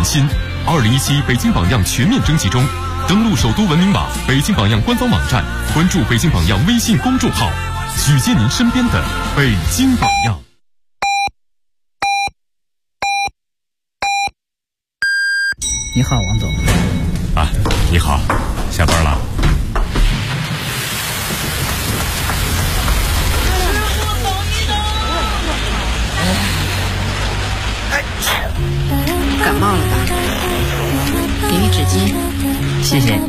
新。2017北京榜样全面征集中，登录首都文明网、北京榜样官方网站，关注北京榜样微信公众号，举荐您身边的北京榜样。 你好，王总。 啊，你好，下班了？ 感冒了吧？给你纸巾。 谢谢。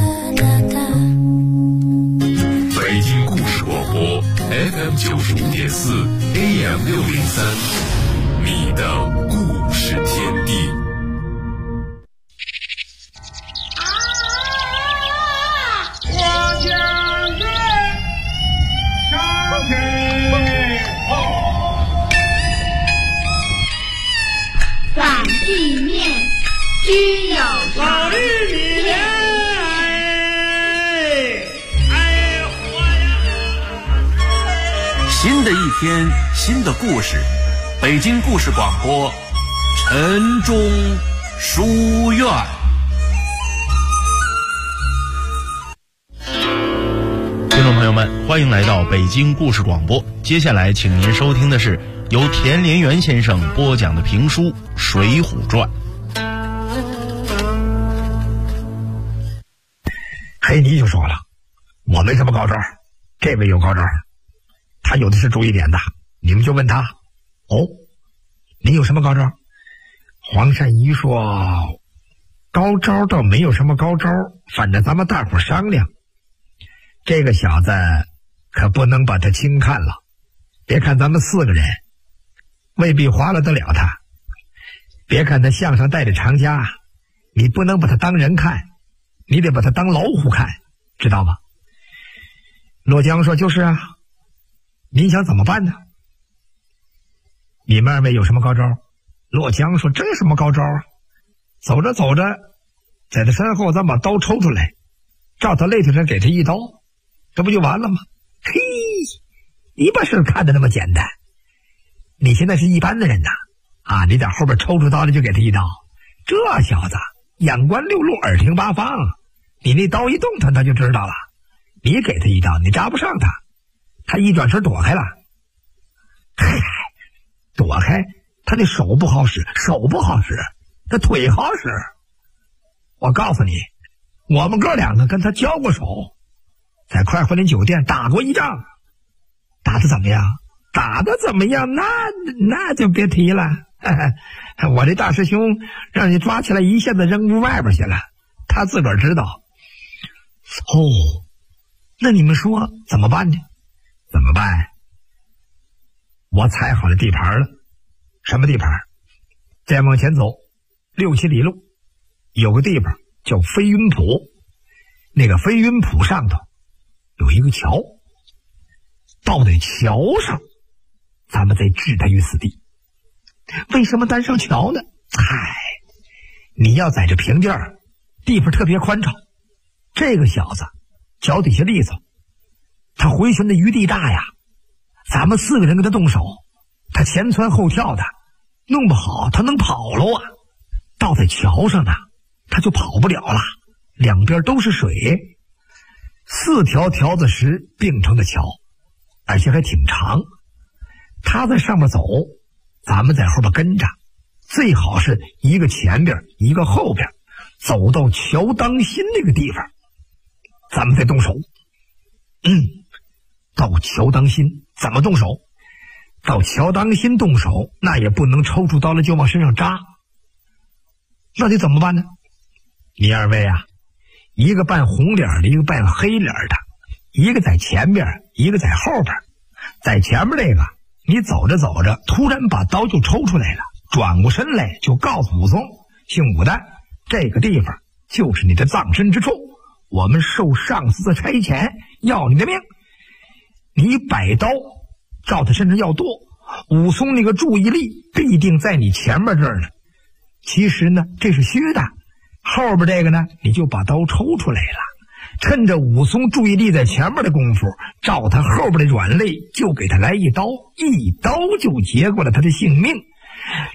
北京故事广播 FM 95.4 AM 603，你的故事天地。 我将军上天后， 反地面居有老绿米活呀！ 新的一天，新的故事，北京故事广播，晨钟书院。 听众朋友们，欢迎来到北京故事广播。接下来请您收听的是由田连元先生播讲的评书《水浒传》。 黑泥就说了，我没什么高招，这位有高招，他有的是主意点子，你们就问他。哦，你有什么高招？黄善一说，高招倒没有什么高招，反正咱们大伙商量。这个小子可不能把他轻看了，别看咱们4个人未必划拉得了他，别看他项上带着长枷，你不能把他当人看，你得把他当老虎看，知道吗？骆江说，就是啊，您想怎么办呢？你们2位有什么高招？骆江说，这有什么高招啊？走着走着，在他身后咱把刀抽出来，照他肋条上给他一刀，这不就完了吗？嘿，你把事看得那么简单，你现在是一般的人呐，啊，你在后边抽出刀来就给他一刀，这小子眼观六路，耳听八方，你那刀一动他就知道了，你给他一刀你扎不上他，他一转身躲开了，躲开，他的手不好使，他腿好使。我告诉你，我们哥2个跟他交过手，在快活林酒店打过一仗，打得怎么样？那就别提了。我这大师兄让你抓起来一下子扔屋外边去了，他自个儿知道。哦，那你们说怎么办呢？怎么办？我踩好了地盘了。什么地盘？再往前走6、7里路，有个地方叫飞云浦，那个飞云浦上头有一个桥，到那桥上咱们再置他于死地。为什么单上桥呢？你要在这平地儿，地方特别宽敞，这个小子脚底下利索，他回旋的余地大呀，咱们4个人跟他动手，他前窜后跳的，弄不好他能跑喽啊。到在桥上呢，他就跑不了了，两边都是水，4条条子石并成的桥，而且还挺长，他在上面走，咱们在后边跟着，最好是一个前边一个后边，走到桥当心那个地方咱们再动手。到桥当心怎么动手？到桥当心动手，那也不能抽出刀来就往身上扎，那得怎么办呢？你2位啊，一个扮红脸的，一个扮黑脸的，一个在前边一个在后边。在前面那个你走着走着突然把刀就抽出来了，转过身来就告诉武松，姓武的，这个地方就是你的葬身之处，我们受上司的差遣要你的命，你摆刀照他身上要剁，武松那个注意力必定在你前面这儿呢。其实呢这是虚的，后边这个呢你就把刀抽出来了，趁着武松注意力在前面的功夫，照他后边的软肋就给他来一刀，一刀就结过了他的性命。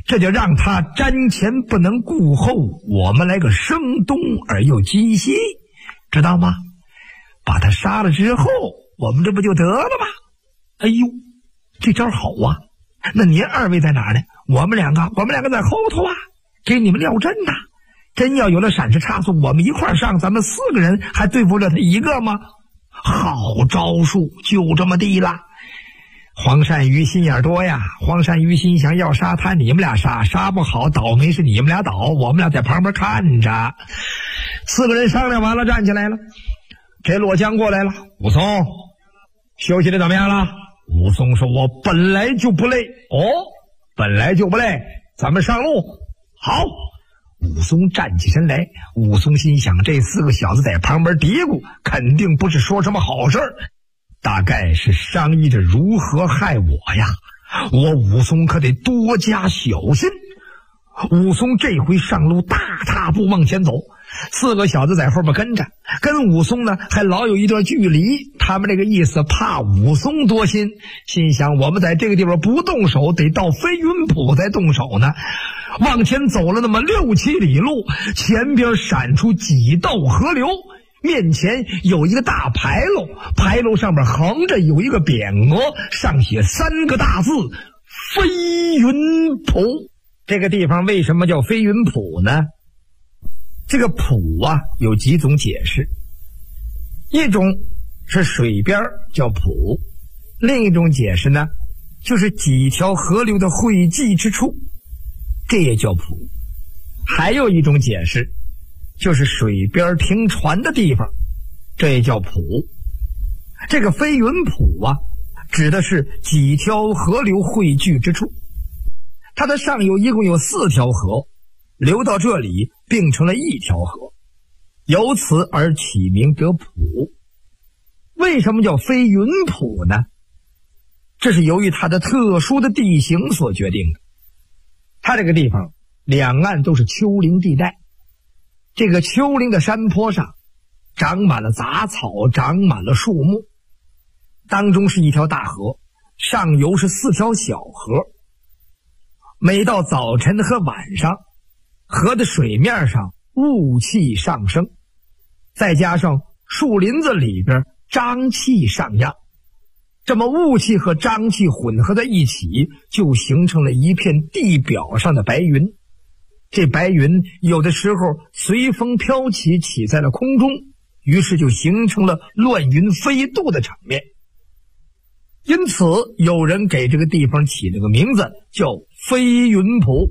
这就让他瞻前不能顾后，我们来个声东而又击西，知道吗？把他杀了之后，我们这不就得了吗？哎呦，这招好啊！那您二位在哪儿呢？我们两个在后头啊，给你们撂阵呐。真要有了闪失差错，我们一块儿上，咱们4个人还对付了他一个吗？好招数，就这么地了。黄鳝鱼心眼多呀，黄鳝鱼心想要杀他，你们俩杀，杀不好倒霉是你们俩倒，我们俩在旁边看着。4个人商量完了，站起来了。这洛江过来了，武松，休息的怎么样了？武松说：“我本来就不累。”哦，本来就不累，咱们上路。好。武松站起身来，武松心想，这4个小子在旁边嘀咕，肯定不是说什么好事儿，大概是商议着如何害我呀。我武松可得多加小心。武松这回上路，大踏步往前走，4个小子在后边跟着，跟武松呢还老有一段距离。他们这个意思，怕武松多心，心想我们在这个地方不动手，得到飞云浦再动手呢。往前走了那么6、7里路，前边闪出几道河流，面前有一个大牌楼，牌楼上边横着有一个匾额，上写3个大字：飞云浦。这个地方为什么叫飞云浦呢？这个浦啊有几种解释，一种是水边叫浦，另一种解释呢就是几条河流的汇集之处，这也叫浦。还有一种解释就是水边停船的地方，这也叫浦。这个飞云浦啊指的是几条河流汇聚之处，它的上游一共有4条河，流到这里并成了1条河，由此而起名得浦。为什么叫飞云浦呢？这是由于它的特殊的地形所决定的。它这个地方两岸都是丘陵地带，这个丘陵的山坡上长满了杂草，长满了树木，当中是一条大河，上游是4条小河。每到早晨和晚上，河的水面上雾气上升，再加上树林子里边瘴气上扬，这么雾气和瘴气混合在一起，就形成了一片地表上的白云。这白云有的时候随风飘起，起在了空中，于是就形成了乱云飞渡的场面。因此有人给这个地方起了个名字叫飞云浦。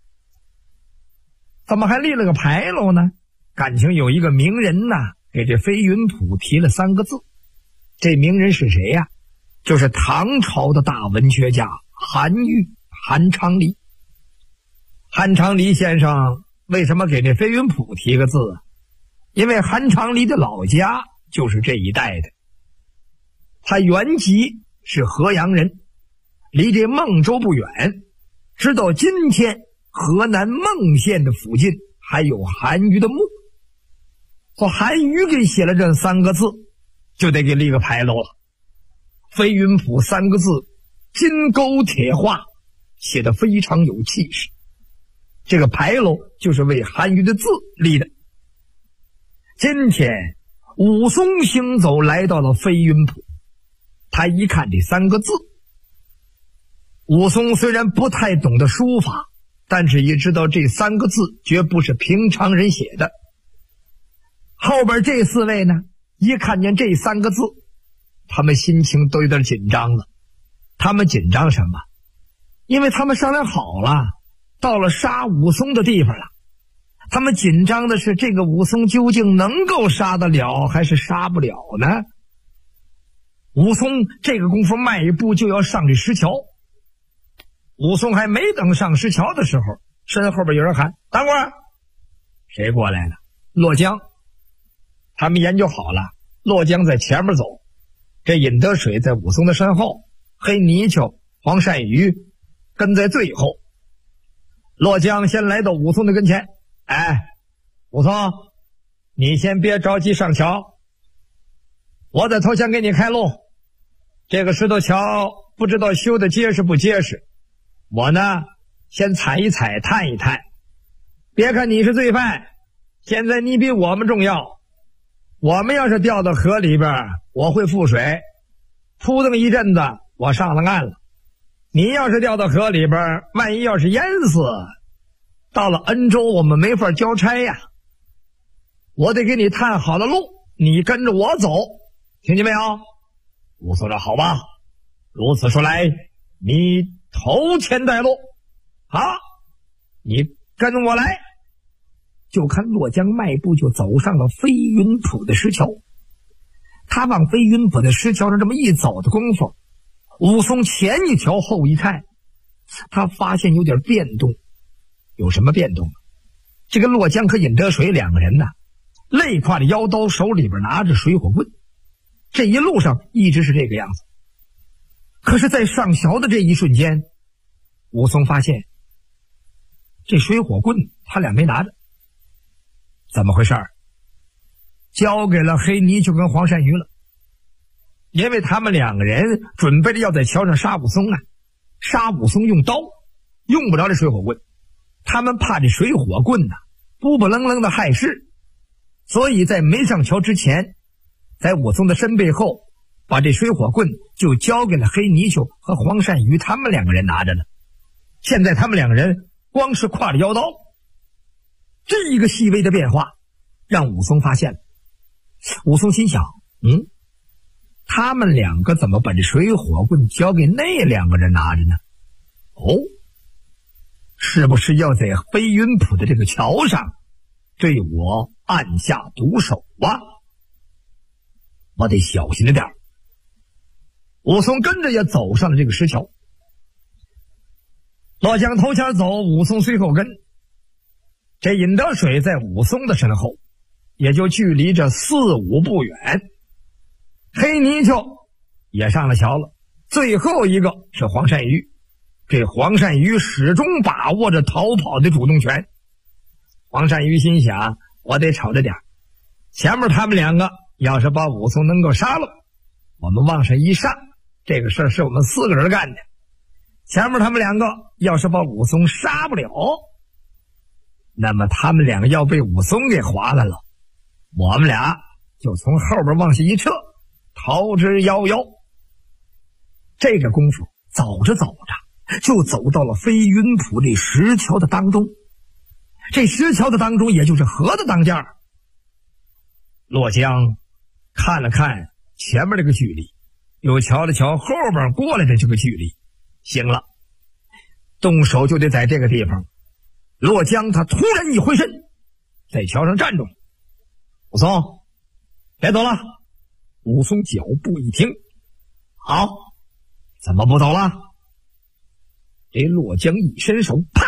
怎么还立了个牌楼呢？感情有一个名人呐，给这飞云浦提了3个字。这名人是谁呀？就是唐朝的大文学家韩愈，韩昌黎。韩昌黎先生为什么给这飞云浦提个字啊？因为韩昌黎的老家就是这一带的，他原籍是河阳人，离这孟州不远，直到今天河南孟县的附近还有韩愈的墓。说韩愈给写了这3个字，就得给立个牌楼了。飞云浦3个字金钩铁画，写得非常有气势。这个牌楼就是为韩愈的字立的。今天武松行走来到了飞云浦，他一看这3个字，武松虽然不太懂得书法，但是也知道这3个字绝不是平常人写的。后边这4位呢，一看见这3个字，他们心情都有点紧张了。他们紧张什么？因为他们商量好了，到了杀武松的地方了。他们紧张的是这个武松究竟能够杀得了还是杀不了呢？武松这个功夫迈一步就要上这石桥，武松还没等上石桥的时候，身后边有人喊：“等会儿！”谁过来了？洛江。他们研究好了，洛江在前面走，这尹得水在武松的身后，黑泥鳅、黄鳝鱼跟在最后。洛江先来到武松的跟前：“哎，武松，你先别着急上桥，我在头前给你开路。这个石头桥不知道修的结实不结实，我呢先踩一踩，探一探。别看你是罪犯，现在你比我们重要。我们要是掉到河里边，我会覆水，扑腾一阵子，我上了岸了。你要是掉到河里边，万一要是淹死，到了恩州我们没法交差呀。我得给你探好了路，你跟着我走，听见没有？武松说好吧，如此说来，你头前带路，好，你跟我来。就看洛江迈步就走上了飞云浦的石桥。他往飞云浦的石桥上这么一走的功夫，武松前一瞧后一看，他发现有点变动。有什么变动？这个洛江和尹德水两个人呢，肋挎着腰刀，手里边拿着水火棍，这一路上一直是这个样子。可是在上桥的这一瞬间，武松发现这水火棍他俩没拿着。怎么回事？交给了黑泥鳅跟黄鳝鱼了。因为他们两个人准备着要在桥上杀武松啊，杀武松用刀，用不着这水火棍。他们怕这水火棍不愣愣的害事，所以在没上桥之前，在武松的身背后把这水火棍就交给了黑泥鳅和黄鳝鱼他们两个人拿着呢。现在他们两个人光是挎着腰刀，这一个细微的变化让武松发现了。武松心想，他们两个怎么把这水火棍交给那两个人拿着呢？是不是要在飞云浦的这个桥上对我按下毒手啊？我得小心着点。武松跟着也走上了这个石桥。洛江头前走，武松随后跟。这尹德水在武松的身后，也就距离这4-5步远。黑泥鳅也上了桥了，最后一个是黄鳝鱼。这黄鳝鱼始终把握着逃跑的主动权。黄鳝鱼心想，我得瞅着点，前面他们两个要是把武松能够杀了，我们往上一上，这个事儿是我们4个人干的。前面他们两个要是把武松杀不了，那么他们两个要被武松给划了了，我们俩就从后边往下一撤，逃之夭夭。这个功夫走着走着，就走到了飞云浦这石桥的当中。这石桥的当中也就是河的当间。洛江看了看前面这个距离，又瞧了瞧后边过来的这个距离，行了，动手就得在这个地方。洛江他突然一回身，在桥上站住了。武松，别走了。武松脚步一停，好，怎么不走了？这洛江一伸手，啪，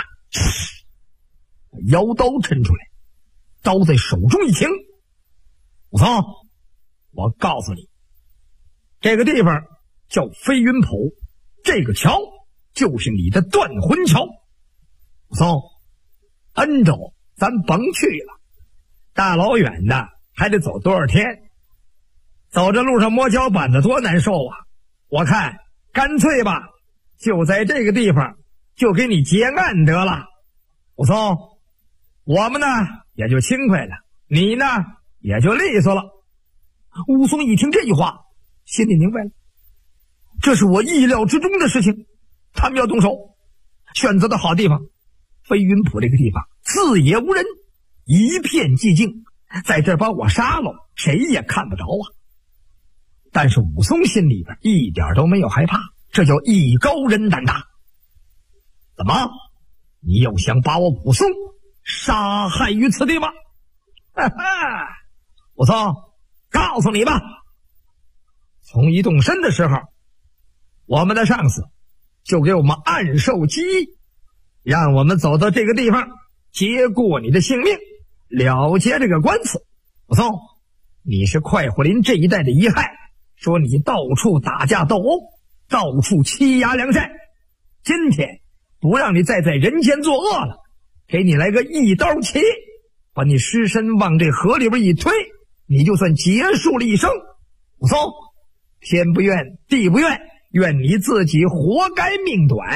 腰刀抻出来，刀在手中一停。武松，我告诉你，这个地方叫飞云浦，这个桥就是你的断魂桥。武松，恩州咱甭去了，大老远的还得走多少天？走这路上摸脚板子多难受啊！我看干脆吧，就在这个地方就给你结案得了。武松，我们呢也就轻快了，你呢也就利索了。武松一听这句话，心里明白了，这是我意料之中的事情，他们要动手，选择的好地方。飞云浦这个地方四野无人，一片寂静，在这儿把我杀了，谁也看不着啊。但是武松心里边一点都没有害怕，这叫艺高人胆大。怎么，你又想把我武松杀害于此地吗？哈哈，武松，告诉你吧，从一动身的时候，我们的上司就给我们暗授机艺，让我们走到这个地方，结过你的性命，了结这个官司。武松，你是快活林这一带的遗害，说你到处打架斗殴，到处欺压良善，今天不让你再在人间作恶了，给你来个一刀切，把你尸身往这河里边一推，你就算结束了一生。武松，天不怨地不怨，愿你自己活该命短，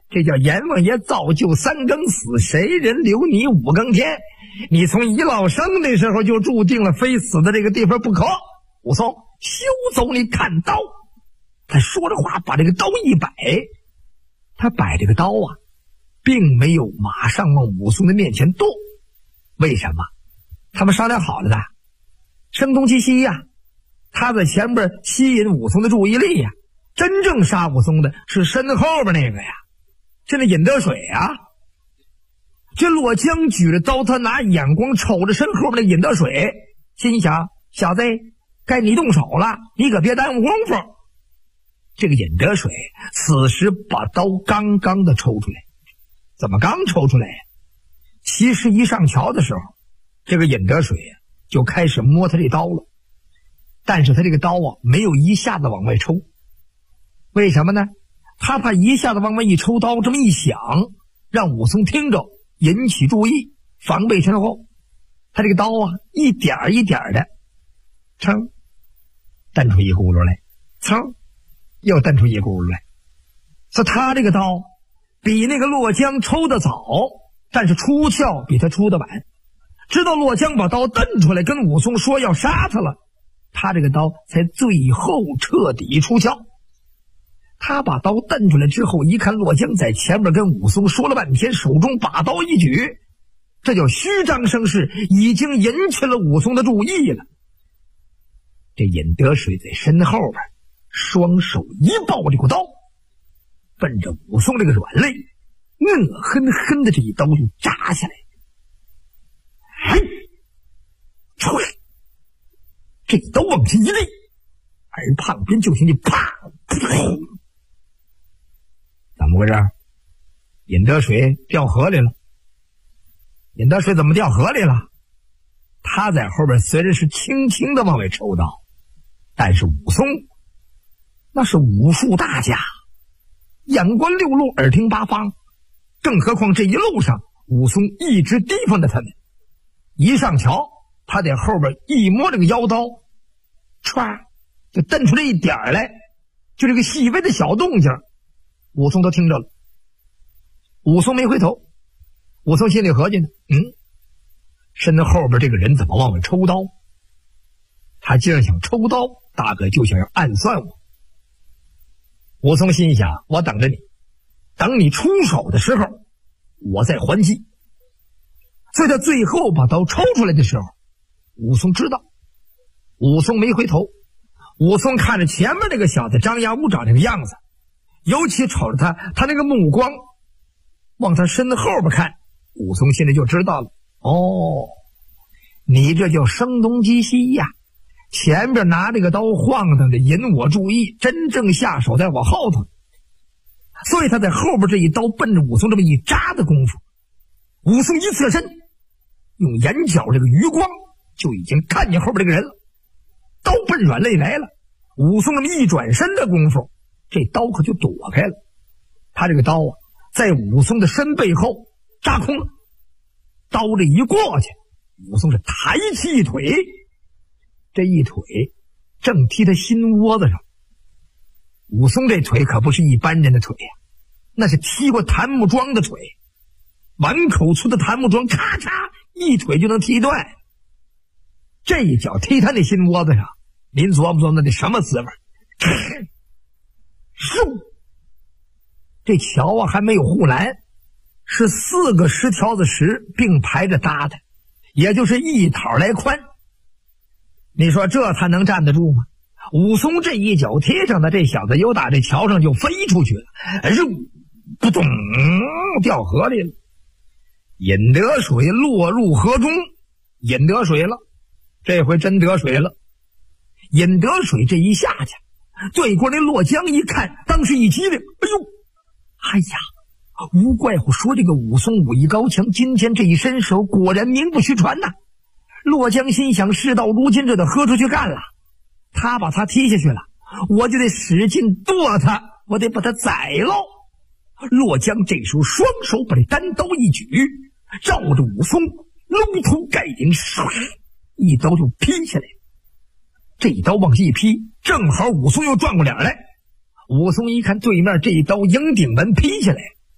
这叫阎王爷造就3更死，谁人留你5更天。你从一落生那时候就注定了非死的这个地方不可。武松，休走，你看刀。他说着话，把这个刀一摆。他摆这个刀啊，并没有马上往武松的面前剁。为什么？他们商量好了的，声东击西呀，他在前边吸引武松的注意力呀。真正杀武松的是身后边那个呀，是那尹得水啊。这洛江举着刀，他拿眼光瞅着身后边的尹得水，心想：小子，该你动手了，你可别耽误功夫。这个尹得水此时把刀刚刚的抽出来。怎么刚抽出来？其实一上桥的时候，这个尹得水就开始摸他这刀了，但是他这个刀啊，没有一下子往外抽。为什么呢？他怕一下子往外一抽刀，这么一响，让武松听着引起注意，防备身后。他这个刀啊，一点一点的噌蹬出一轱辘来，噌又蹬出一轱辘来。所以他这个刀比那个洛江抽得早，但是出鞘比他出得晚。直到洛江把刀蹬出来跟武松说要杀他了，他这个刀才最后彻底出鞘。他把刀蹬出来之后，一看洛江在前面跟武松说了半天，手中把刀一举，这叫虚张声势，已经引起了武松的注意了。这尹得水在身后边双手一抱这股刀，奔着武松这个软肋恶狠狠的这一刀就扎下来。出来，这刀往前一立，而旁边就听见啪，怎么回事？尹得水掉河里了。尹得水怎么掉河里了？他在后边虽然是轻轻的往外抽刀，但是武松那是武术大家，眼观六路，耳听八方，更何况这一路上武松一直提防着他们。一上桥，他在后边一摸这个腰刀，唰就蹬出来一点来，就这个细微的小动静，武松都听着了。武松没回头，武松心里合计呢，身后边这个人怎么往外抽刀？他既然想抽刀，大概就想要暗算我。武松心想，我等着你，等你出手的时候我再还击。所以他最后把刀抽出来的时候，武松知道，武松没回头。武松看着前面那个小子张牙舞爪这个样子，尤其瞅着他那个目光往他身后边看，武松心里就知道了，你这叫声东击西呀，前边拿这个刀晃荡的引我注意，真正下手在我后头。所以他在后边这一刀奔着武松这么一扎的功夫，武松一侧身，用眼角这个余光就已经看见后边这个人了。刀奔软肋来了，武松那么一转身的功夫，这刀可就躲开了。他这个刀啊，在武松的身背后扎空了，刀这一过去，武松是抬起一腿，这一腿正踢他心窝子上。武松这腿可不是一般人的腿呀，那是踢过檀木桩的腿，碗口粗的檀木桩咔嚓一腿就能踢断。这一脚踢他那心窝子上，您琢磨琢磨那什么滋味？嗖！这桥啊还没有护栏，是4个10条子石并排着搭的，也就是一讨来宽。你说这他能站得住吗？武松这一脚踢上的，这小子又打这桥上就飞出去了，扑通掉河里了。尹得水落入河中，尹得水了，这回真得水了。尹得水这一下去，对过那洛江一看，当时一激灵，哎呀，无怪乎说这个武松武艺高强，今天这一伸手果然名不虚传呐。洛江心想，事到如今这得豁出去干了，他把他踢下去了，我就得使劲剁他，我得把他宰喽。洛江这时候双手把这单刀一举，照着武松搂头盖顶，一刀就劈下来。这一刀往下一劈，正好武松又转过脸来。武松一看对面这一刀迎顶门劈下来，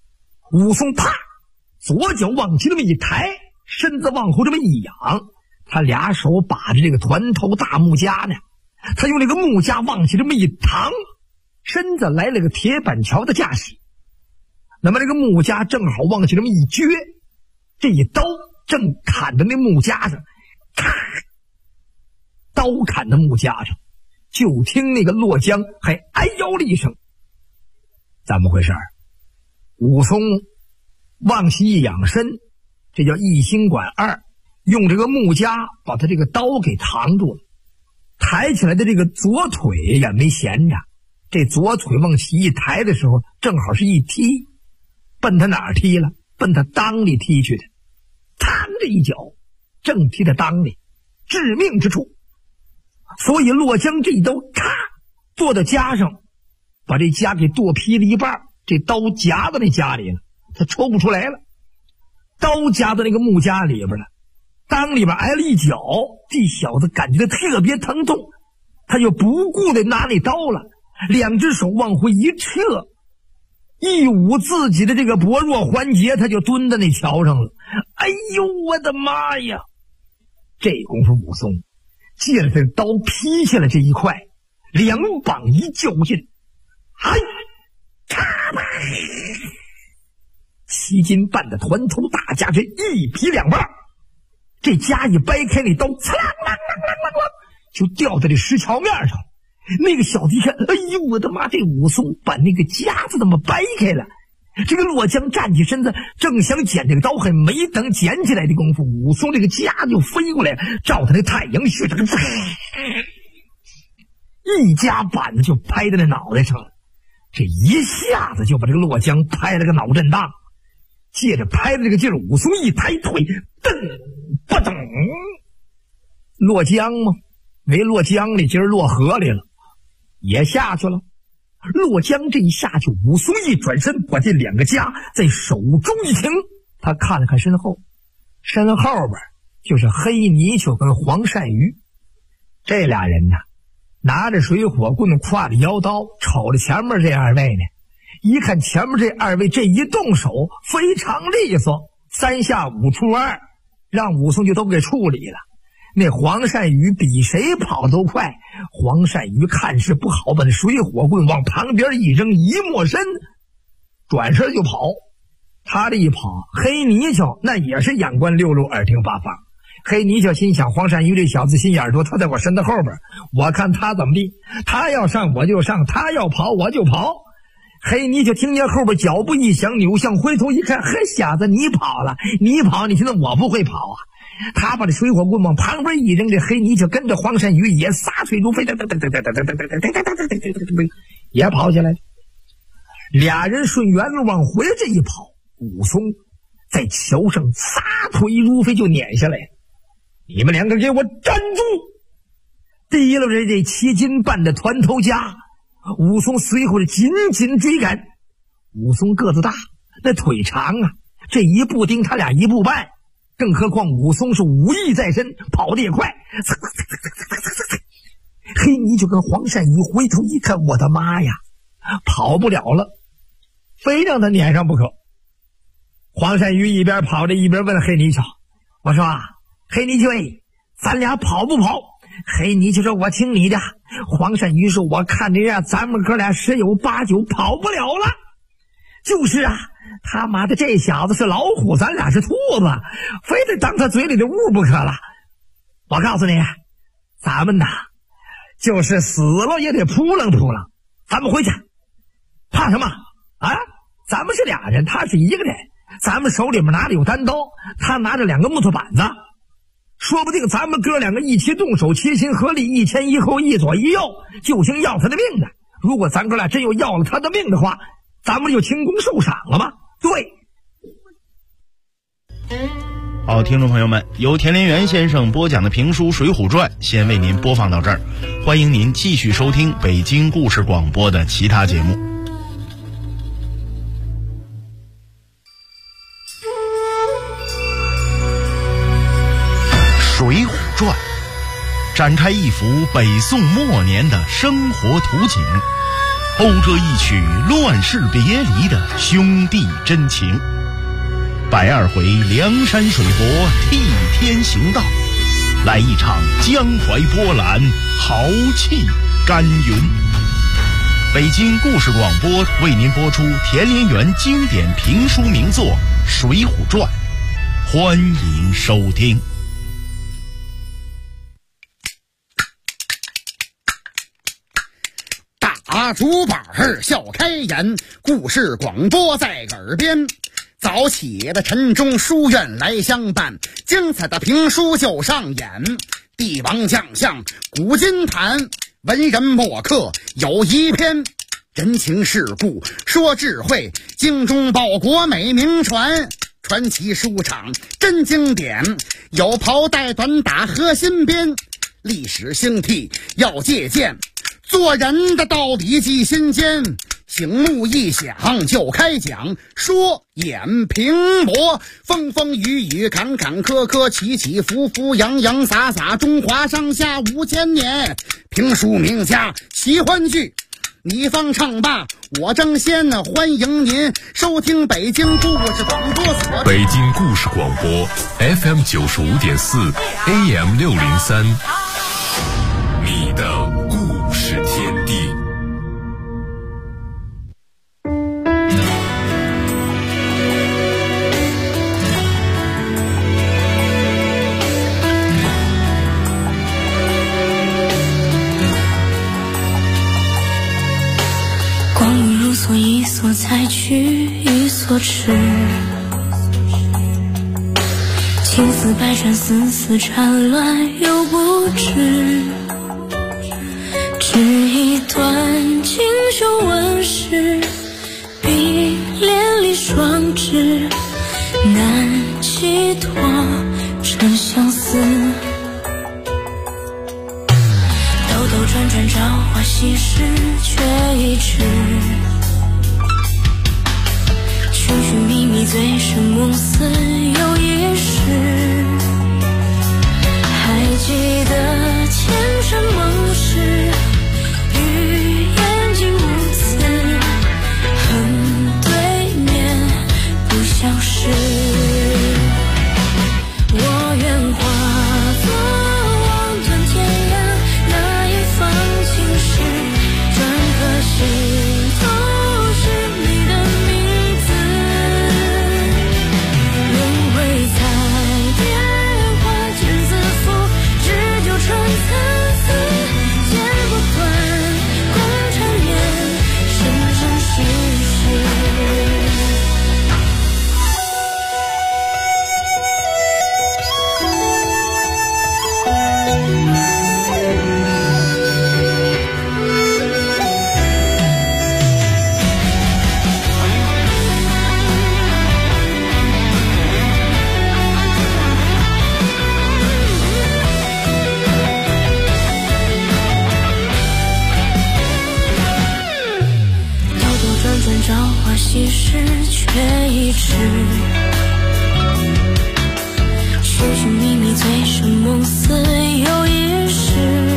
武松啪，左脚往前这么一抬，身子往后这么一仰，他俩手把着这个团头大木夹呢，他用这个木夹往前这么一躺，身子来了个铁板桥的架势。那么这个木夹正好往前这么一撅，这一刀正砍在那木夹上，咔，刀砍在木夹上，就听那个落江还哎呦了一声。怎么回事？武松往起一仰身，这叫一心管二，用这个木夹把他这个刀给扛住了。抬起来的这个左腿也没闲着，这左腿往起一抬的时候，正好是一踢，奔他哪儿踢了？奔他裆里踢去的。嘡的一脚，正踢他裆里，致命之处。所以落江这一刀，咔，剁到夹上，把这夹给剁劈了一半，这刀夹到那夹里了，他抽不出来了。刀夹到那个木夹里边了，裆里边挨了一脚，这小子感觉到特别疼痛，他就不顾的拿那刀了，两只手往回一撤，一捂自己的这个薄弱环节，他就蹲在那桥上了。哎呦我的妈呀！这功夫武松借着这刀劈下来这一块，两膀一较劲，哎，咔吧7斤半的团头大夹这一劈两半，这夹一掰开，那刀呲啦啦啦啦啦就掉在这石桥面上。那个小子一看，哎呦我的妈，这武松把那个夹子那么掰开了。这个落江站起身子，正想捡这个刀，还没等捡起来的功夫，武松这个夹就飞过来，照他那太阳穴这个一夹板子就拍在那脑袋上了，这一下子就把这个落江拍了个脑震荡。借着拍的这个劲儿，武松一抬腿，噔不噔，落江吗？没落江里，今儿落河里了，也下去了。落江这一下去，武松一转身，把这两个夹在手中一停，他看了看身后，身后边就是黑泥鳅跟黄鳝鱼。这俩人呢，拿着水火棍，挎着腰刀，瞅着前面这二位呢，一看前面这二位这一动手非常利索，3下5除2，让武松就都给处理了。那黄鳝鱼比谁跑都快，黄鳝鱼看势不好，把那水火棍往旁边一扔，一没身，转身就跑。他这一跑，黑泥鳅那也是眼观六路，耳听八方。黑泥鳅心想，黄鳝鱼这小子心眼多，他在我身子后边，我看他怎么地，他要上我就上，他要跑我就跑。黑泥鳅听见后边脚步一响，扭向回头一看，嘿，小子你跑了，你跑，你现在我不会跑啊。他把这水火棍往旁边一扔，这黑泥鳅跟着黄鳝鱼也撒腿如飞，也跑起来了。俩人顺原路往回这一跑，武松在桥上撒腿如飞就撵下来了。你们两个给我站住！提溜着这7斤半的团头夹，武松随后是紧紧追赶。武松个子大，那腿长啊，这一步顶他俩一步半，更何况武松是武艺在身，跑得也快。黑泥鳅跟黄鳝鱼回头一看，我的妈呀，跑不了了，非让他撵上不可。黄鳝鱼一边跑着一边问黑泥鳅，我说黑泥鳅，咱俩跑不跑？黑泥鳅说我听你的。黄鳝鱼说我看这样咱们哥俩10有8九跑不了了。就是啊，他妈的这小子是老虎，咱俩是兔子，非得当他嘴里的物不可了。我告诉你，咱们呐就是死了也得扑棱扑棱，咱们回去怕什么啊？咱们是俩人，他是一个人，咱们手里面拿着有单刀，他拿着2个木头板子，说不定咱们哥两个一起动手，齐心合力，一前一后，一左一右，就行要他的命的。如果咱哥俩真有要了他的命的话，咱们就轻功受赏了吗？对。 好，听众朋友们，由田连元先生播讲的评书《水浒传》先为您播放到这儿，欢迎您继续收听北京故事广播的其他节目。《水浒传》展开一幅北宋末年的生活图景， 奏着一曲乱世别离的兄弟真情。120回梁山水泊替天行道，来一场江淮波澜，豪气干云。北京故事广播为您播出田连元经典评书名作《水浒传》，欢迎收听。 大竹板笑开颜，故事广播在耳边。早起的晨钟书院来相伴，精彩的评书就上演。帝王将相古今谈，文人墨客有一篇。人情世故说智慧，精忠报国美名传。传奇书场真经典，有袍带短打和新编。历史兴替要借鉴，做人的道理记心间。醒目一响就开讲，说演评驳，风风雨雨坎坎坷坷，起起伏伏洋洋洒洒，中华上下5000年。评书名家奇欢聚，你方唱罢我争先，欢迎您收听北京故事广播所。 北京故事广播 FM 95.4 AM 603，你的故事天地。 所一所采取一所持，青丝百转丝丝缠乱又不知，只一段锦绣纹饰，碧连理双枝，难寄托真相思。兜兜转转朝花夕拾却一迟，寻寻觅觅醉生梦死有一世，还记得前尘梦事，与眼睛无词，恨对面不相识。我愿化作望断天涯那一方青石，转颗心头是你的名字。轮回彩蝶花间自负，只就穿参差，剪不断共缠绵，生生世世。朝花夕拾却一迟，寻寻觅觅醉生梦死有一世，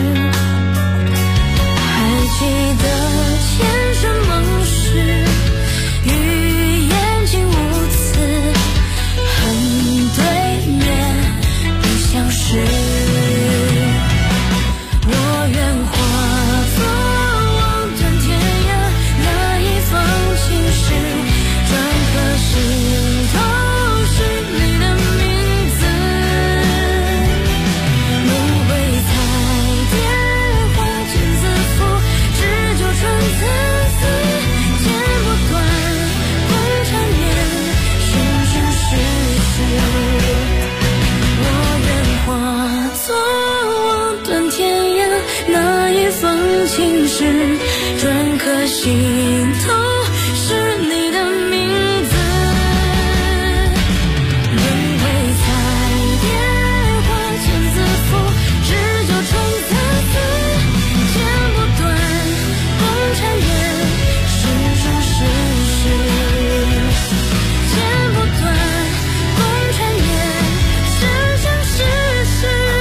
还记得前尘梦事，与眼睛无词，恨对面不相识。我愿化作望断天涯那一方青石，转颗心头是你的名字。轮回彩蝶花间自负，只就穿参差，剪不断共缠绵，生生世世。我愿化作望断天涯那一方青石，转颗心头是你的名字。轮回彩蝶花间自负，只就穿参差，剪不断共缠绵，生生世世。剪不断共缠绵，生生世世。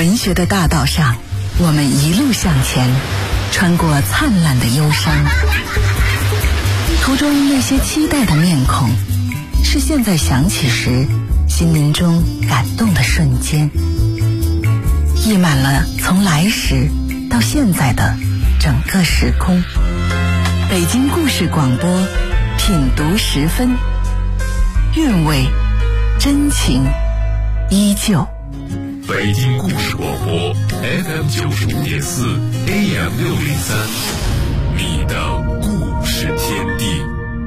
文学的大道上，我们一路向前，穿过灿烂的忧伤。途中那些期待的面孔，是现在想起时心灵中感动的瞬间，溢满了从来时到现在的整个时空。北京故事广播，品读10分，韵味真情依旧。 北京故事广播 FM 95.4 AM 603，你的故事天地。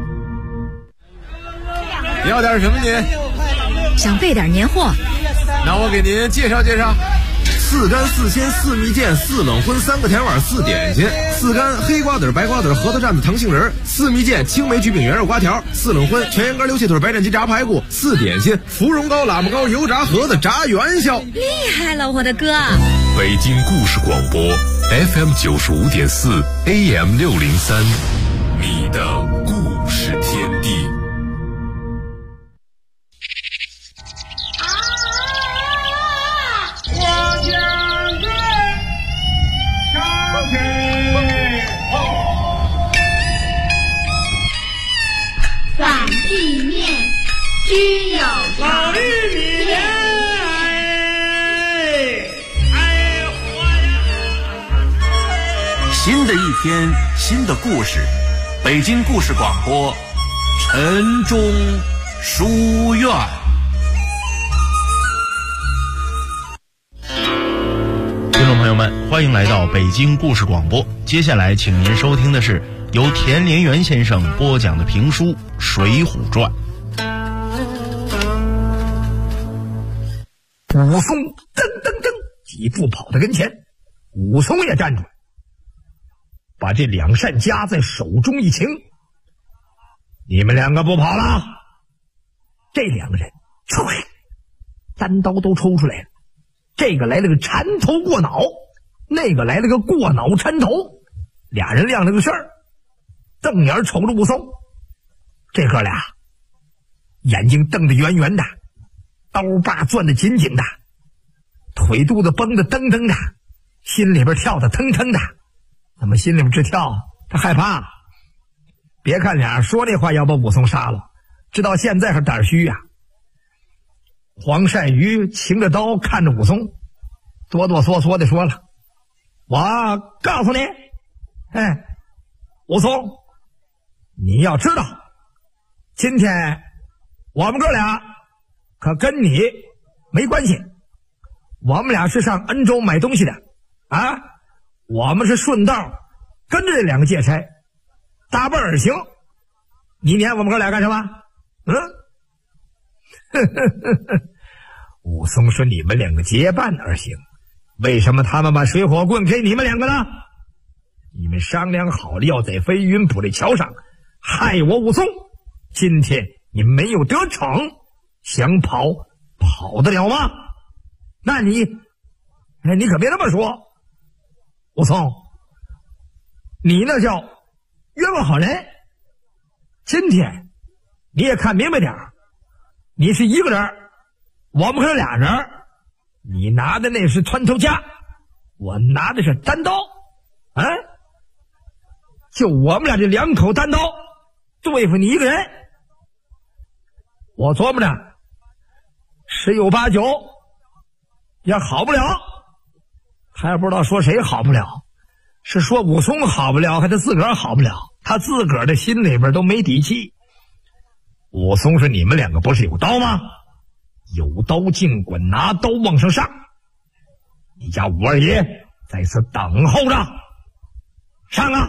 要点什么您？ 想备点年货。 那我给您介绍介绍。 4干4鲜4蜜饯4冷荤3个甜碗4点心，4干黑瓜子白瓜子核桃蘸子糖杏仁，4蜜饯青梅焗饼圆肉瓜条，4冷荤全羊肝溜气腿白斩鸡炸排骨，4点心芙蓉糕喇嘛糕油炸盒子炸元宵。 厉害了，我的哥！ 北京故事广播 FM 95.4 AM 603，你的故事天地。 反地面居有老绿米莲，活呀！ 新的一天，新的故事，北京故事广播，晨钟书院。 听众朋友们，欢迎来到北京故事广播。接下来，请您收听的是由田连元先生播讲的评书《水浒传》。 武松噔噔噔几步跑到跟前，武松也站住，把这2扇夹在手中一擎：“你们2个不跑了？”这2个人，单刀都抽出来了。这个来了个缠头过脑，那个来了个过脑缠头，俩人亮了个事儿，瞪眼瞅着武松。这哥俩眼睛瞪得圆圆的，刀把攥得紧紧的，腿肚子绷得噔噔的，心里边跳得腾腾的。怎么心里边直跳？他害怕。别看俩人说这话要把武松杀了，直到现在还胆虚呀。黄鳝鱼擎着刀看着武松，哆哆嗦嗦的说了：“我告诉你，武松，你要知道，今天我们哥俩可跟你没关系，我们俩是上恩州买东西的啊，我们是顺道跟着这2个劫差搭伴而行，你撵我们哥俩干什么？武松说：“你们2个结伴而行，为什么他们把水火棍给你们2个呢？你们商量好了要在飞云浦的桥上害我武松，今天你没有得逞，想跑得了吗？那你可别这么说，武松，你那叫冤枉好人。今天你也看明白点儿，你是1个人，我们可是2人，你拿的那是穿头夹，我拿的是单刀，就我们俩这2口单刀对付你1个人。我琢磨着十有八九也好不了。”他也不知道说谁好不了，是说武松好不了，还是自个儿好不了？他自个儿的心里边都没底气。武松说：“你们2个不是有刀吗？有刀尽管拿刀往上上，你家武二爷在此等候着，上啊！”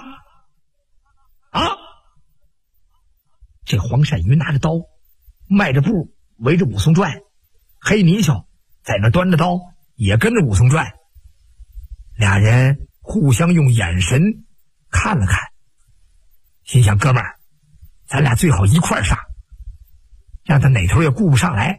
这黄鳝鱼拿着刀，迈着步围着武松转，黑泥鳅在那端着刀也跟着武松转。俩人互相用眼神看了看，心想：哥们儿，咱俩最好一块上，让他哪头也顾不上来。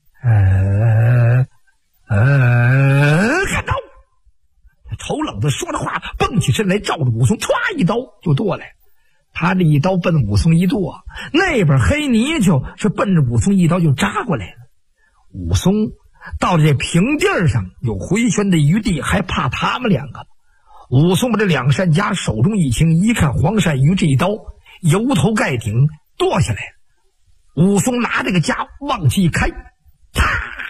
看刀！他瞅冷子说着话，蹦起身来，照着武松歘一刀就剁来。他这一刀奔武松一剁，那边黑泥鳅是奔着武松一刀就扎过来了。武松到了这平地上有回旋的余地，还怕他们两个。武松把这两扇夹手中一轻，一看黄鳝鱼这一刀由头盖顶剁下来了。武松拿这个夹往起一开，啪，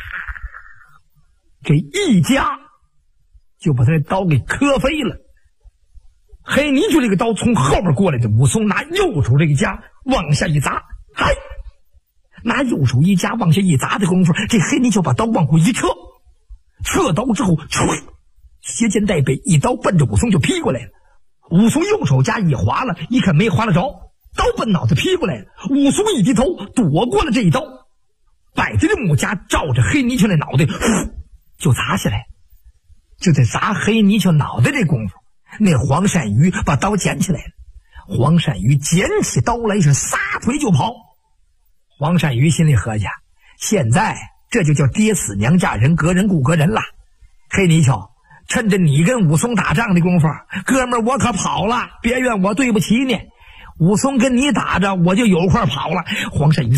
这一夹就把他那刀给磕飞了。黑泥鳅这个刀从后面过来的，武松拿右手这个夹往下一砸，嗨，拿右手一夹往下一砸的功夫，这黑泥鳅把刀往后一撤，撤刀之后，斜肩带背，一刀奔着武松就劈过来了。武松右手夹一划了，一看没划了着，刀奔脑袋劈过来了。武松一低头躲过了这一刀，摆着的木夹照着黑泥鳅那脑袋就砸下来。就在砸黑泥鳅脑袋这功夫，那黄鳝鱼把刀捡起来了。黄鳝鱼捡起刀来是撒腿就跑。黄鳝鱼心里合计，现在这就叫爹死娘嫁人，隔人顾隔人了。黑泥鳅，趁着你跟武松打仗的功夫，哥们儿我可跑了，别怨我对不起你。武松跟你打着，我就有块跑了。黄鳝鱼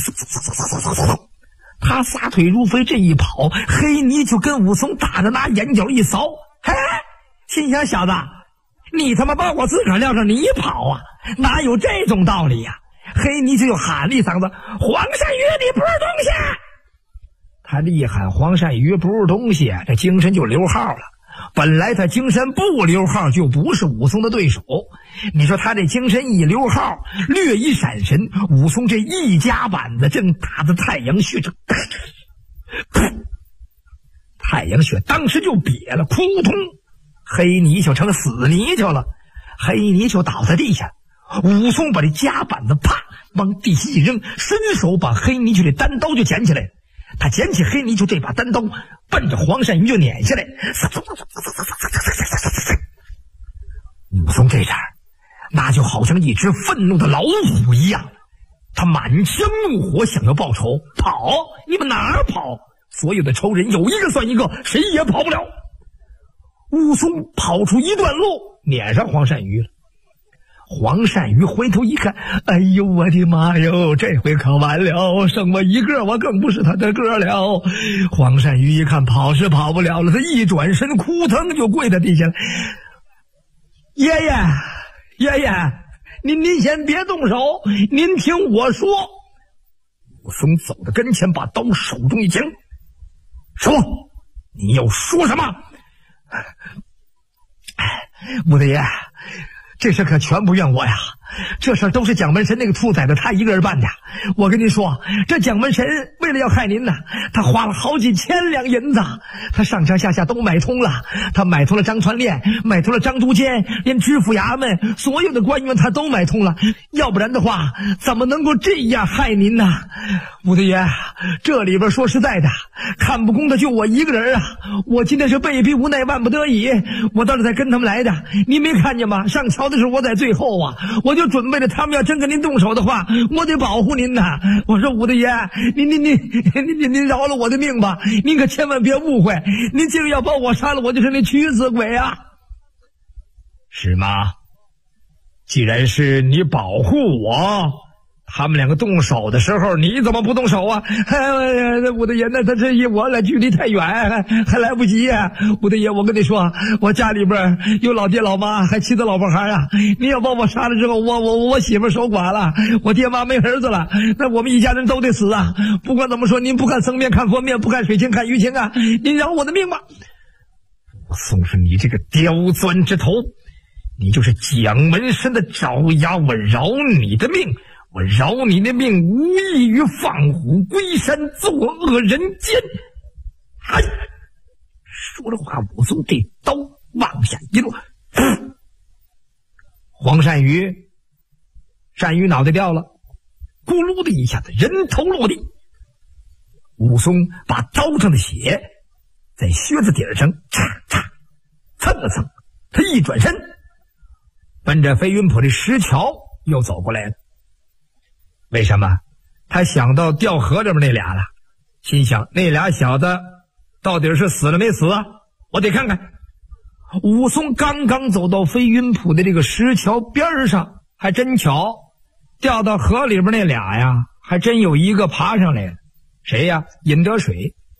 他撒腿如飞，这一跑，黑泥鳅跟武松打着，拿眼角一扫，嘿，心想小子，你他妈把我自个儿撂上你跑啊，哪有这种道理呀？黑泥鳅就喊了一嗓子，黄鳝鱼你不是东西。他这一喊黄鳝鱼不是东西，这精神就溜号了。本来他精神不溜号就不是武松的对手，你说他这精神一溜号，略一闪神，武松这一夹板子正打的太阳穴，太阳穴当时就瘪了，扑通，黑泥鳅成死泥鳅了。黑泥鳅倒在地下，武松把这夹板子啪往地下一扔，伸手把黑泥鳅这单刀就捡起来。他捡起黑泥鳅这把单刀，奔着黄鳝鱼就撵下来。武松这阵儿那就好像一只愤怒的老虎一样，他满腔怒火想要报仇。跑？你们哪儿跑？所有的仇人有一个算一个，谁也跑不了。武松跑出一段路，撵上黄鳝鱼了。黄鳝鱼回头一看，哎呦我的妈哟，这回可完了，剩我一个，我更不是他的个了。黄鳝鱼一看跑是跑不了了，他一转身扑腾就跪在地下了。爷爷，您先别动手，您听我说。武松走到跟前，把刀手中一擎，说，你要说什么？武大爷，这事可全不怨我呀，这事都是蒋门神那个兔崽子他一个人办的。我跟您说，这蒋门神为了要害您呢，他花了好几千两银子，他上上下下都买通了，他买通了张传练，买通了张都监，连知府衙门所有的官员他都买通了，要不然的话怎么能够这样害您呢？武大爷，这里边说实在的，看不公的就我一个人啊，我今天是被逼无奈万不得已，我倒是在跟他们来的。您没看见吗？上桥的时候我在最后啊，我就准备着他们要真跟您动手的话，我得保护您呐。我说武大爷，您饶了我的命吧，您可千万别误会，您竟要把我杀了，我就是那屈死鬼啊。是吗？既然是你保护我，他们两个动手的时候你怎么不动手啊？武大爷，那他这我俩距离太远，还来不及啊。武大爷，我跟你说，我家里边有老爹老妈，还妻子老婆孩啊，你要把我杀了之后，我媳妇守寡了，我爹妈没儿子了，那我们一家人都得死啊。不管怎么说，您不看僧面看佛面，不看水情看鱼情啊，您饶我的命吧。我送上你这个刁钻之头，你就是蒋门神的爪牙，我饶你的命，我饶你的命，无异于放虎归山，作恶人间。哎，说着话，武松这刀往下一落，黄鳝鱼脑袋掉了，咕噜的一下子人头落地。武松把刀上的血在靴子底上嚓嚓蹭了蹭，他一转身奔着飞云浦的石桥又走过来了。为什么？他想到掉河里面那俩了，心想那俩小子到底是死了没死啊？我得看看。武松刚刚走到飞云浦的这个石桥边上，还真巧，掉到河里边那俩呀，还真有一个爬上来了。谁呀？尹得水。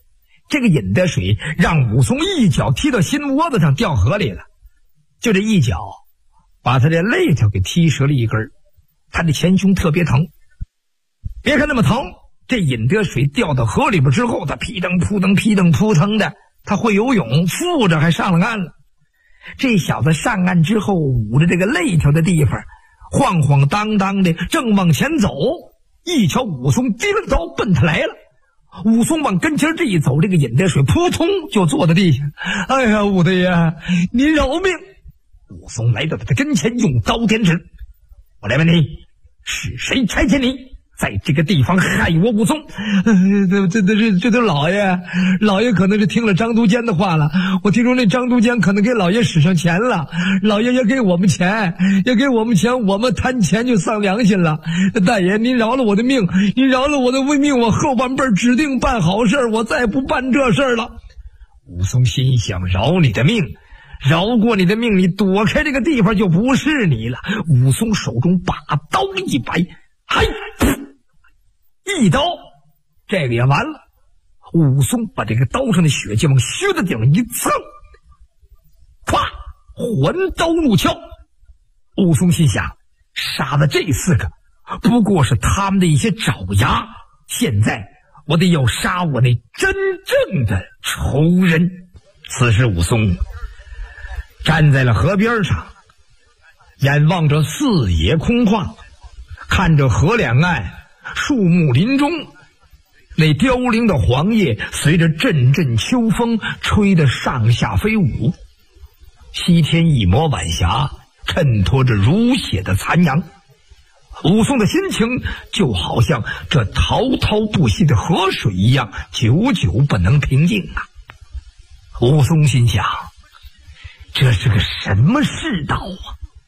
这个引得水让武松一脚踢到心窝子上掉河里了，就这一脚把他这肋条给踢折了一根，他的前胸特别疼。别看那么疼，这引得水掉到河里边之后，他屁蹬扑腾屁蹬扑腾的，他会游泳，负着还上了岸了。这小子上岸之后，捂着这个肋条的地方晃晃荡荡的正往前走，一瞧武松提了刀奔他来了。武松往跟前这一走，这个引得水扑通就坐在地下。哎呀，武大爷，您饶命！武松来到他的跟前，用刀点指：我来问你，是谁差遣你在这个地方害我武松？这都老爷可能是听了张都监的话了。我听说那张都监可能给老爷使上钱了，老爷也给我们钱，我们贪钱就丧良心了。大爷，您饶了我的命，我后半辈指定办好事，我再不办这事了。武松心想，饶你的命，饶过你的命，你躲开这个地方就不是你了。武松手中把刀一摆，嘿，一刀，这个也完了。武松把这个刀上的血迹往靴子顶上一蹭，咵，还刀入鞘。武松心想，杀的这4个不过是他们的一些爪牙，现在我得要杀我那真正的仇人。此时武松站在了河边上，眼望着四野空旷，看着河两岸树木林中，那凋零的黄叶随着阵阵秋风吹得上下飞舞，西天一抹晚霞衬托着如血的残阳。武松的心情就好像这滔滔不息的河水一样，久久不能平静啊。武松心想，这是个什么世道啊？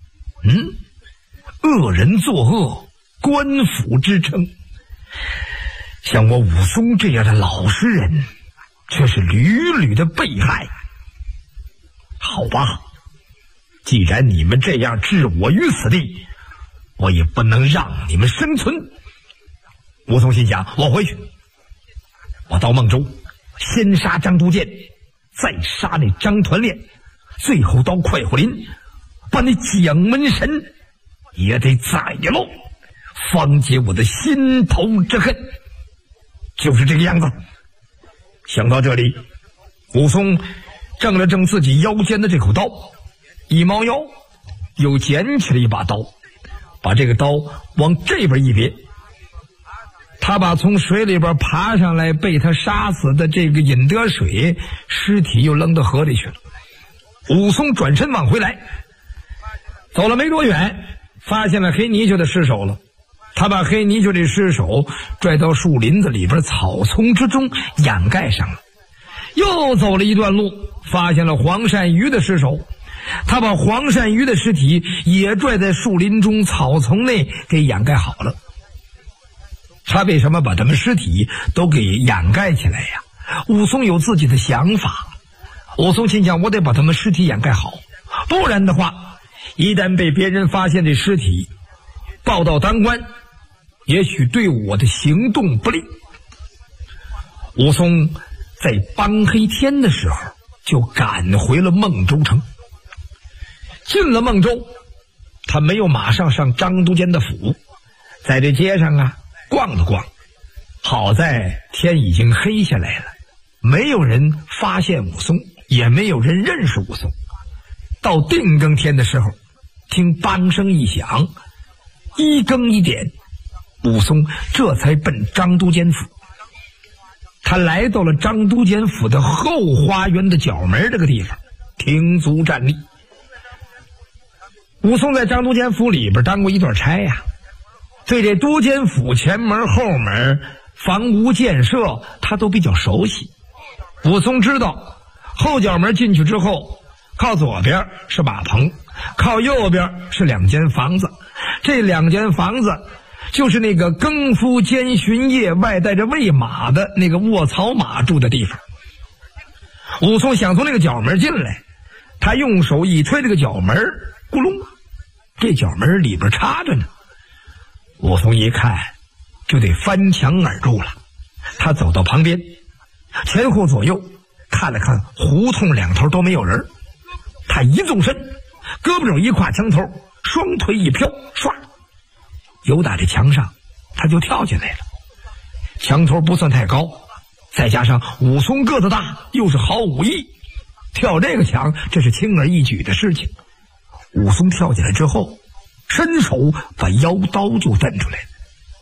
恶人作恶，官府之称，像我武松这样的老实人却是屡屡的被害。好吧，既然你们这样置我于此地，我也不能让你们生存。武松心想，我回去，我到孟州先杀张都监，再杀那张团练，最后到快活林把那蒋门神也得宰喽，方解我的心头之恨。就是这个样子。想到这里，武松正了正自己腰间的这口刀，一猫腰，又捡起了一把刀，把这个刀往这边一别。他把从水里边爬上来被他杀死的这个引得水尸体又扔到河里去了。武松转身往回来，走了没多远，发现了黑泥鳅的尸首了。他把黑泥鳅这尸首拽到树林子里边草丛之中掩盖上了。又走了一段路，发现了黄鳝鱼的尸首，他把黄鳝鱼的尸体也拽在树林中草丛内给掩盖好了。他为什么把他们尸体都给掩盖起来呀？武松有自己的想法。武松心想，我得把他们尸体掩盖好，不然的话，一旦被别人发现这尸体，报到当官，也许对我的行动不利。武松在帮黑天的时候就赶回了孟州城。进了孟州，他没有马上上张都监的府，在这街上啊逛了逛。好在天已经黑下来了，没有人发现武松，也没有人认识武松。到定更天的时候，听梆声一响，1更1点，武松这才奔张都监府。他来到了张都监府的后花园的角门这个地方，停足站立。武松在张都监府里边当过一段差呀，对这都监府前门后门房屋建设他都比较熟悉。武松知道后角门进去之后，靠左边是马棚，靠右边是2间房子，这2间房子就是那个更夫兼巡夜外带着喂马的那个卧槽马住的地方。武松想从那个角门进来，他用手一推这个角门，咕隆，这角门里边插着呢。武松一看就得翻墙而入了，他走到旁边， 前后左右看了看，胡同两头都没有人。他一纵身，胳膊肘一跨墙头，双腿一飘，唰，由打这墙上他就跳进来了。墙头不算太高，再加上武松个子大，又是好武艺，跳这个墙这是轻而易举的事情。武松跳进来之后，伸手把腰刀就蹬出来了，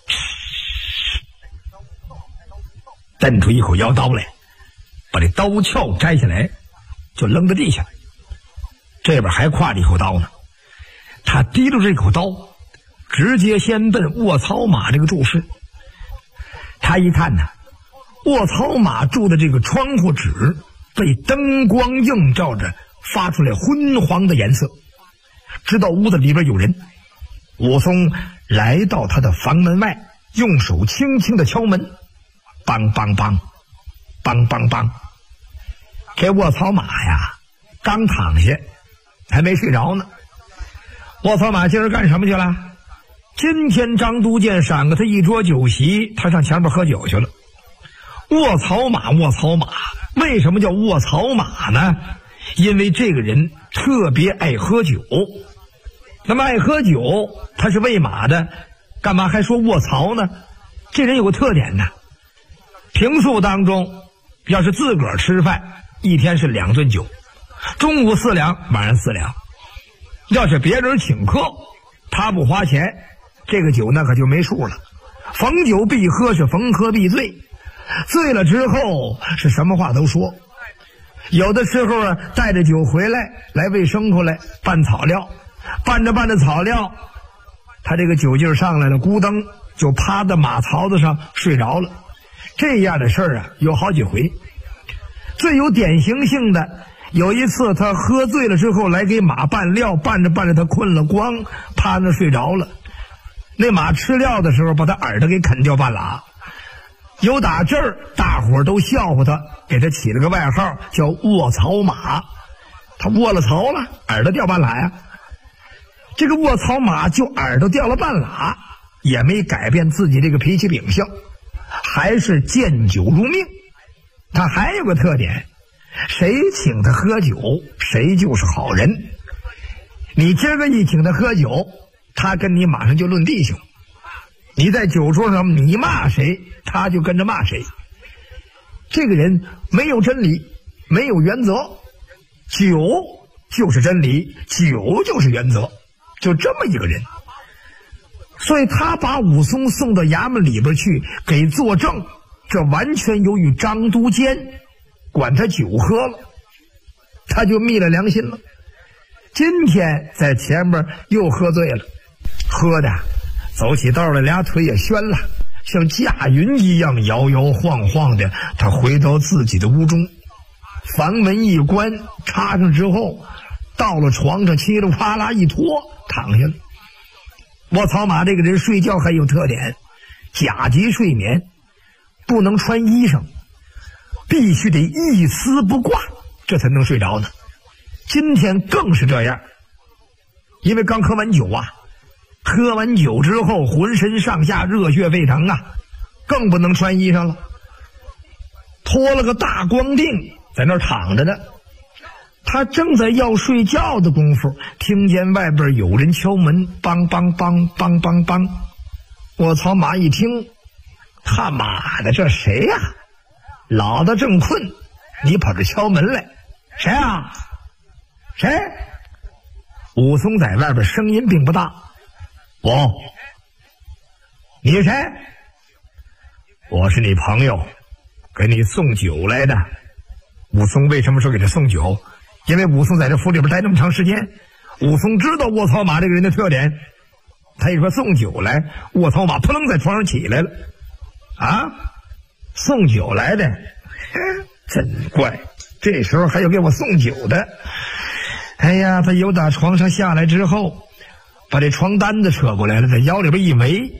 蹬出一口腰刀来，把这刀鞘摘下来就扔在地下。这边还挎着一口刀呢，他提着这口刀直接先奔卧槽马这个住室。他一看呢，卧槽马住的这个窗户纸被灯光映照着发出来昏黄的颜色，知道屋子里边有人。武松来到他的房门外，用手轻轻的敲门，梆梆梆梆梆梆。这卧槽马呀刚躺下还没睡着呢。卧槽马今儿干什么去了？今天张都监赏给他一桌酒席，他上前边喝酒去了。卧槽马，卧槽马，为什么叫卧槽马呢？因为这个人特别爱喝酒。那么爱喝酒，他是喂马的，干嘛还说卧槽呢？这人有个特点呢，平素当中要是自个儿吃饭，一天是2顿酒，中午4两，晚上4两。要是别人请客，他不花钱，这个酒那可就没数了。逢酒必喝，是逢喝必醉，醉了之后是什么话都说。有的时候啊，带着酒回来喂牲口来拌草料，拌着草料，他这个酒劲上来了，咕噔就趴在马槽子上睡着了。这样的事儿啊有好几回。最有典型性的，有一次他喝醉了之后来给马拌料，拌着他困了，光趴那睡着了。那马吃料的时候把他耳朵给啃掉半拉。有打这儿大伙儿都笑话他，给他起了个外号叫卧槽马。他卧了槽了，耳朵掉半拉呀。这个卧槽马就耳朵掉了半拉，也没改变自己这个脾气秉性，还是见酒如命。他还有个特点，谁请他喝酒谁就是好人。你今儿个一请他喝酒，他跟你马上就论弟兄。你在酒桌上你骂谁，他就跟着骂谁。这个人没有真理，没有原则，酒就是真理，酒就是原则，就这么一个人。所以他把武松送到衙门里边去给作证，这完全由于张都监管他酒喝了，他就昧了良心了。今天在前面又喝醉了，喝的走起道来俩腿也宣了，像驾云一样摇摇晃晃的。他回到自己的屋中，房门一关，插上之后，到了床上，嘁哩啪啦一拖躺下了。卧槽马这个人睡觉还有特点，甲级睡眠，不能穿衣裳，必须得一丝不挂，这才能睡着呢。今天更是这样，因为刚喝完酒啊，喝完酒之后浑身上下热血沸腾啊，更不能穿衣裳了，脱了个大光腚在那儿躺着呢。他正在要睡觉的功夫，听见外边有人敲门，梆梆梆梆梆梆。卧槽马一听，他妈的这谁呀？老子正困，你跑这敲门来，谁啊？谁？武松在外边声音并不大，我，你是谁？我是你朋友，给你送酒来的。武松为什么说给他送酒？因为武松在这府里边待那么长时间，武松知道卧槽马这个人的特点。他一说送酒来，卧槽马扑棱在床上起来了。啊，送酒来的，真怪，这时候还有给我送酒的。哎呀，他由打床上下来之后，把这床单子扯过来了，在腰里边一围。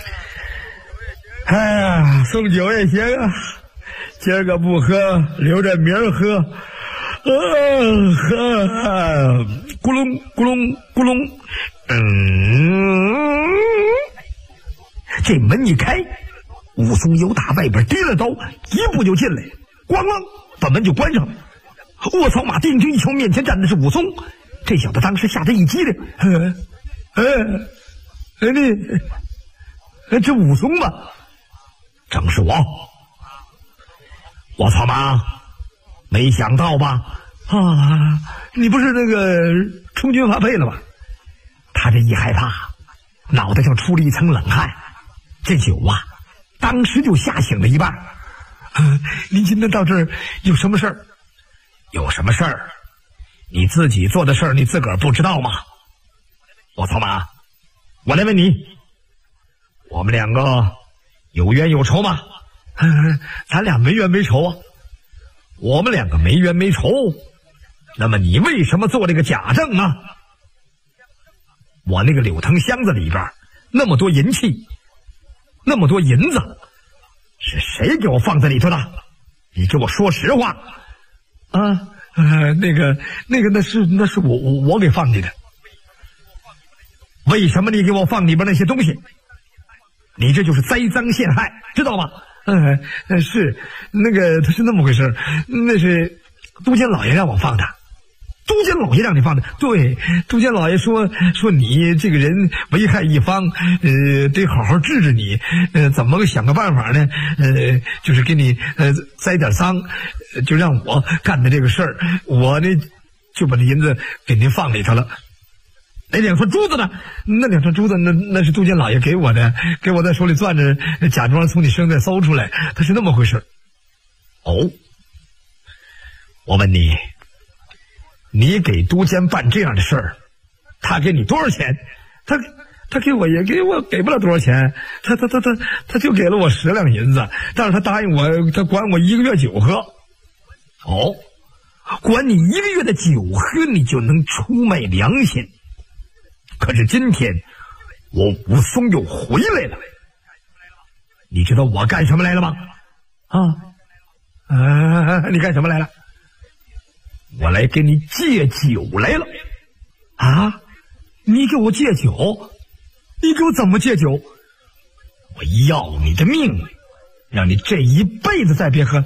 哎呀，送酒也行啊，今儿个不喝，留着明儿喝。咕隆咕隆咕隆，这门一开，武松由打外边提了刀，一步就进来， 咣啷把门就关上了。我操妈！定睛一瞧，面前站的是武松。这小子当时吓得一激灵，这武松吧？正是我。我操妈！没想到吧？啊，你不是那个充军发配了吗？他这一害怕，脑袋上出了一层冷汗。这酒啊，当时就吓醒了一半。您今天到这儿有什么事儿？有什么事儿？你自己做的事儿，你自个儿不知道吗？我操妈！我来问你，我们两个有冤有仇吗？咱俩没冤没仇啊。我们两个没冤没仇，那么你为什么做这个假证啊？我那个柳藤箱子里边那么多银器，那么多银子，是谁给我放在里头的？你给我说实话啊！那是我给放进的。为什么你给我放里边那些东西？你这就是栽赃陷害，知道吗？是那个，他是那么回事，那是都监老爷让我放的。都监老爷让你放的？对，都监老爷说你这个人危害一方，得好好治治你，怎么想个办法呢？就是给你栽点赃，就让我干的这个事儿，我呢就把这银子给您放里头了。那两串珠子呢？那两串珠子那是都监老爷给我的，给我在手里攥着，假装从你身上搜出来，他是那么回事。哦，我问你，你给都监办这样的事儿，他给你多少钱？他给我也给不了多少钱，他就给了我10两银子，但是他答应我，他管我1个月酒喝。哦，管你1个月的酒喝，你就能出卖良心。可是今天我武松又回来了，你知道我干什么来了吗？你干什么来了？我来给你借酒来了。啊，你给我借酒？你给我怎么借酒？我要你的命，让你这一辈子再别喝。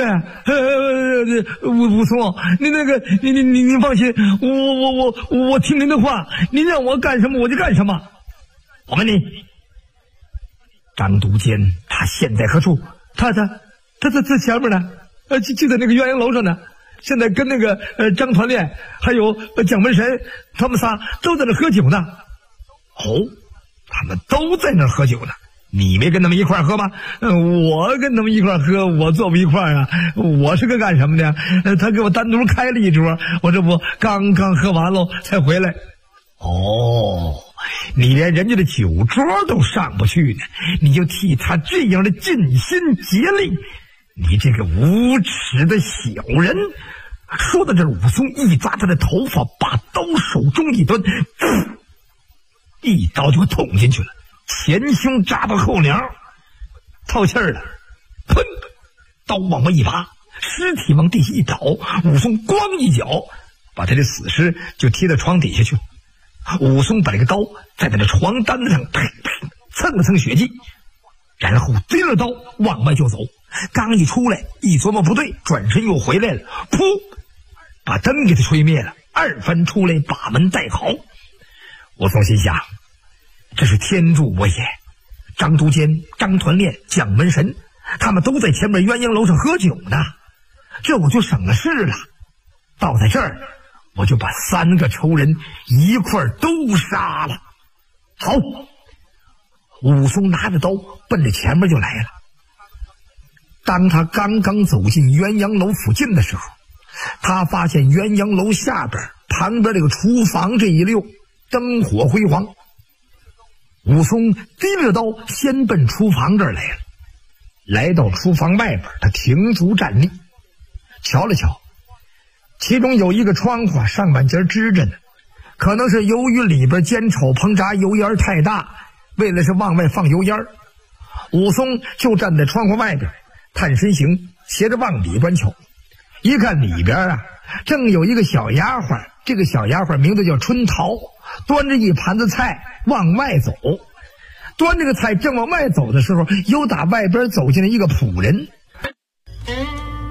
武松，你那个，你放心，我听您的话，您让我干什么我就干什么。我问你，张都监他现在何处？他在前面呢，就在那个鸳鸯楼上呢。现在跟那个张团练还有蒋门神他们仨都在那喝酒呢。哦，他们都在那喝酒呢。你没跟他们一块喝吗？我跟他们一块喝，我坐不一块啊。我是个干什么的？他给我单独开了一桌，我这不刚喝完喽才回来。哦，你连人家的酒桌都上不去呢，你就替他这样的尽心竭力，你这个无耻的小人！说到这儿，武松一抓他的头发，把刀手中一端，一刀就捅进去了。前胸扎到后梁，套气儿了，砰！刀往外一拔，尸体往地下一倒，武松咣一脚把他的死尸就踢到床底下去了。武松把这个刀在他的床单子上啪啪蹭了蹭血迹，然后提着刀往外就走。刚一出来，一琢磨不对，转身又回来了，噗，把灯给他吹灭了，二番出来把门带好。武松心想，这是天助我也！张都监、张团练、蒋门神，他们都在前面鸳鸯楼上喝酒呢，这我就省了事了。到在这儿，我就把3个仇人一块都杀了。好，武松拿着刀奔着前面就来了。当他刚刚走进鸳鸯楼附近的时候，他发现鸳鸯楼下边旁边这个厨房这一溜灯火辉煌。武松提着刀先奔厨房这儿来了。来到厨房外边，他停足站立，瞧了瞧，其中有一个窗户上半截支着呢，可能是由于里边煎炒烹炸油烟太大，为了是往外放油烟，武松就站在窗户外边探身形，斜着往里边瞧。一看里边正有一个小丫鬟，这个小丫鬟名字叫春桃，端着一盘子菜往外走。端这个菜正往外走的时候，又打外边走进来一个仆人。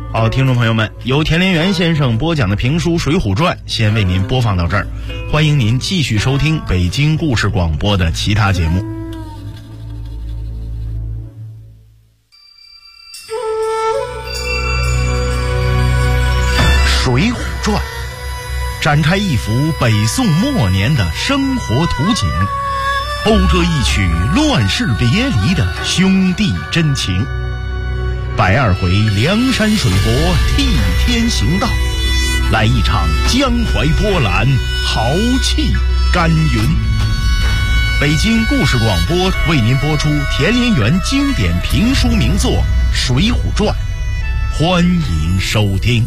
好，听众朋友们，由田连元先生播讲的评书《水浒传》先为您播放到这儿，欢迎您继续收听北京故事广播的其他节目。《水浒传》展开一幅北宋末年的生活图景，讴歌一曲乱世别离的兄弟真情。120回梁山水泊替天行道，来一场江淮波澜，豪气干云。北京故事广播为您播出田连元经典评书名作《水浒传》，欢迎收听。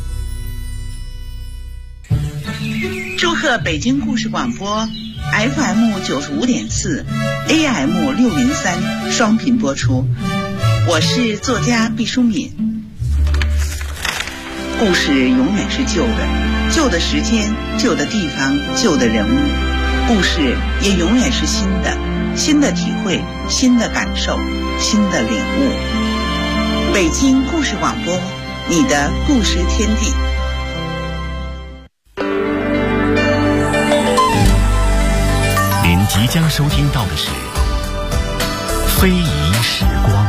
祝贺北京故事广播 FM 95.4 AM 603双频播出。我是作家毕淑敏。故事永远是旧的，旧的时间，旧的地方，旧的人物。故事也永远是新的，新的体会，新的感受，新的领悟。北京故事广播，你的故事天地。 您即将收听到的是非遗时光。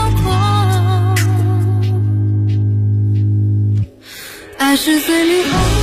是最迷惑。